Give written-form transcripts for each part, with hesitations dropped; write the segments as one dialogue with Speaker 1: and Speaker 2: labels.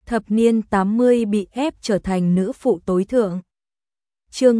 Speaker 1: thập niên 80 bị ép trở thành nữ phụ tối thượng. Chương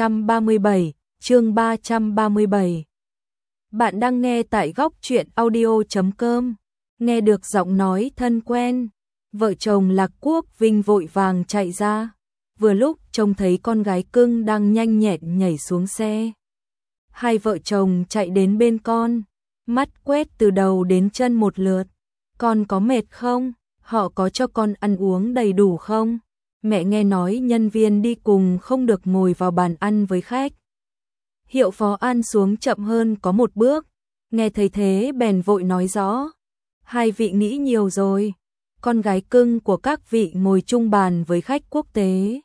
Speaker 1: 337. Bạn đang nghe tại góc truyện audio.com. Nghe được giọng nói thân quen, vợ chồng Lạc Quốc Vinh vội vàng chạy ra, vừa lúc trông thấy con gái cưng đang nhanh nhẹn nhảy xuống xe. Hai vợ chồng chạy đến bên con, mắt quét từ đầu đến chân một lượt. Con có mệt không? Họ có cho con ăn uống đầy đủ không? Mẹ nghe nói nhân viên đi cùng không được ngồi vào bàn ăn với khách. Hiệu phó An xuống chậm hơn có một bước, nghe thấy thế bèn vội nói rõ. Hai vị nghĩ nhiều rồi, con gái cưng của các vị ngồi chung bàn với khách quốc tế.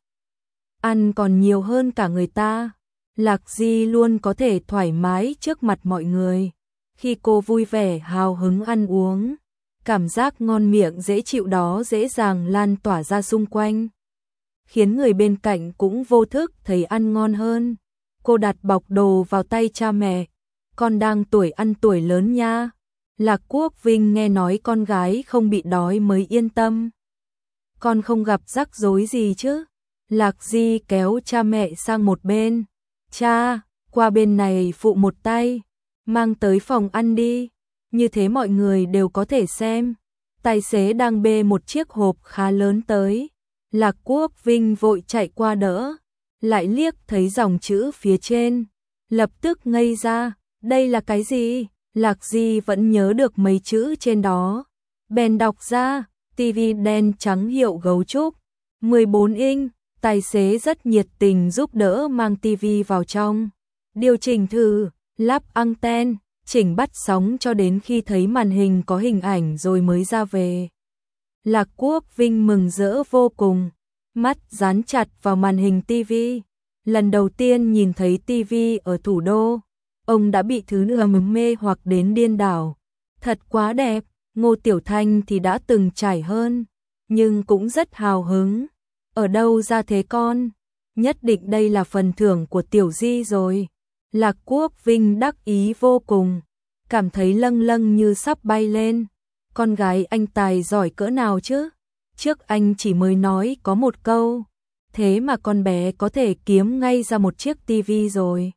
Speaker 1: Ăn còn nhiều hơn cả người ta. Lạc Di luôn có thể thoải mái trước mặt mọi người. Khi cô vui vẻ hào hứng ăn uống, cảm giác ngon miệng dễ chịu đó dễ dàng lan tỏa ra xung quanh, khiến người bên cạnh cũng vô thức thấy ăn ngon hơn. Cô đặt bọc đồ vào tay cha mẹ. Con đang tuổi ăn tuổi lớn nha. Lạc Quốc Vinh nghe nói con gái không bị đói mới yên tâm. Con không gặp rắc rối gì chứ? Lạc Di kéo cha mẹ sang một bên. Cha, qua bên này phụ một tay, mang tới phòng ăn đi, như thế mọi người đều có thể xem. Tài xế đang bê một chiếc hộp khá lớn tới. Lạc Quốc Vinh vội chạy qua đỡ, lại liếc thấy dòng chữ phía trên, lập tức ngây ra. Đây là cái gì? Lạc Di vẫn nhớ được mấy chữ trên đó, bèn đọc ra. TV đen trắng hiệu gấu trúc, 14 inch. Tài xế rất nhiệt tình giúp đỡ mang TV vào trong, điều chỉnh thử, lắp anten, chỉnh bắt sóng cho đến khi thấy màn hình có hình ảnh rồi mới ra về. Lạc Quốc Vinh mừng rỡ vô cùng, mắt dán chặt vào màn hình TV. Lần đầu tiên nhìn thấy TV ở thủ đô, ông đã bị thứ ầm mê hoặc đến điên đảo. Thật quá đẹp. Ngô Tiểu Thanh thì đã từng trải hơn, nhưng cũng rất hào hứng. Ở đâu ra thế con? Nhất định đây là phần thưởng của Tiểu Di rồi. Lạc Quốc Vinh đắc ý vô cùng, cảm thấy lâng lâng như sắp bay lên. Con gái anh tài giỏi cỡ nào chứ? Trước anh chỉ mới nói có một câu, thế mà con bé có thể kiếm ngay ra một chiếc tivi rồi.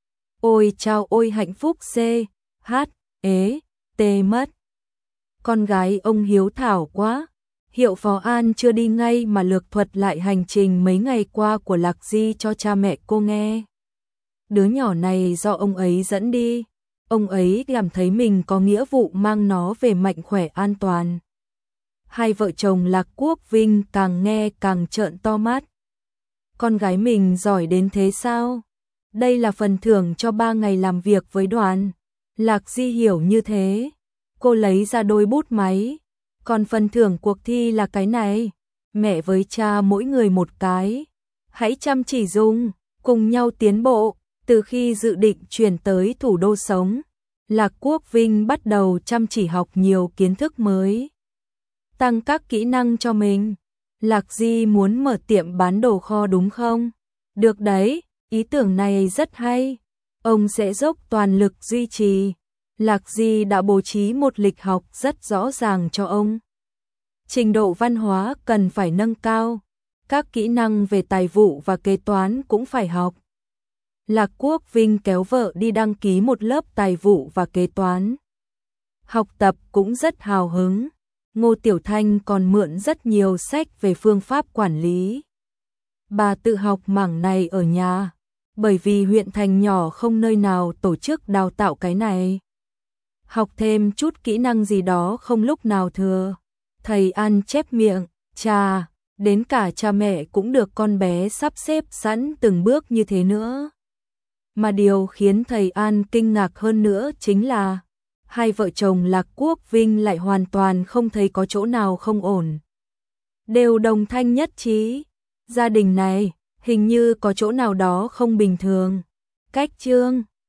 Speaker 1: Ôi chao ôi, hạnh phúc CHT mất. Con gái ông hiếu thảo quá. Hiệu phó An chưa đi ngay mà lược thuật lại hành trình mấy ngày qua của Lạc Di cho cha mẹ cô nghe. Đứa nhỏ này do ông ấy dẫn đi, ông ấy cảm thấy mình có nghĩa vụ mang nó về mạnh khỏe an toàn. Hai vợ chồng Lạc Quốc Vinh càng nghe càng trợn to mắt. Con gái mình giỏi đến thế sao? Đây là phần thưởng cho 3 ngày làm việc với đoàn. Lạc Di hiểu như thế. Cô lấy ra đôi bút máy. Còn phần thưởng cuộc thi là cái này. Mẹ với cha mỗi người một cái. Hãy chăm chỉ dùng, cùng nhau tiến bộ. Từ khi dự định chuyển tới thủ đô sống, Lạc Quốc Vinh bắt đầu chăm chỉ học nhiều kiến thức mới, tăng các kỹ năng cho mình. Lạc Di muốn mở tiệm bán đồ kho đúng không? Được đấy, ý tưởng này rất hay. Ông sẽ dốc toàn lực duy trì. Lạc Di đã bố trí một lịch học rất rõ ràng cho ông. Trình độ văn hóa cần phải nâng cao, các kỹ năng về tài vụ và kế toán cũng phải học. Lạc Quốc Vinh kéo vợ đi đăng ký một lớp tài vụ và kế toán. Học tập cũng rất hào hứng. Ngô Tiểu Thanh còn mượn rất nhiều sách về phương pháp quản lý. Bà tự học mảng này ở nhà, bởi vì huyện thành nhỏ không nơi nào tổ chức đào tạo cái này. Học thêm chút kỹ năng gì đó không lúc nào thừa. Thầy An chép miệng, chà, đến cả cha mẹ cũng được con bé sắp xếp sẵn từng bước như thế nữa. Mà điều khiến thầy An kinh ngạc hơn nữa chính là hai vợ chồng Lạc Quốc Vinh lại hoàn toàn không thấy có chỗ nào không ổn. Đều đồng thanh nhất trí, gia đình này hình như có chỗ nào đó không bình thường. Cách chương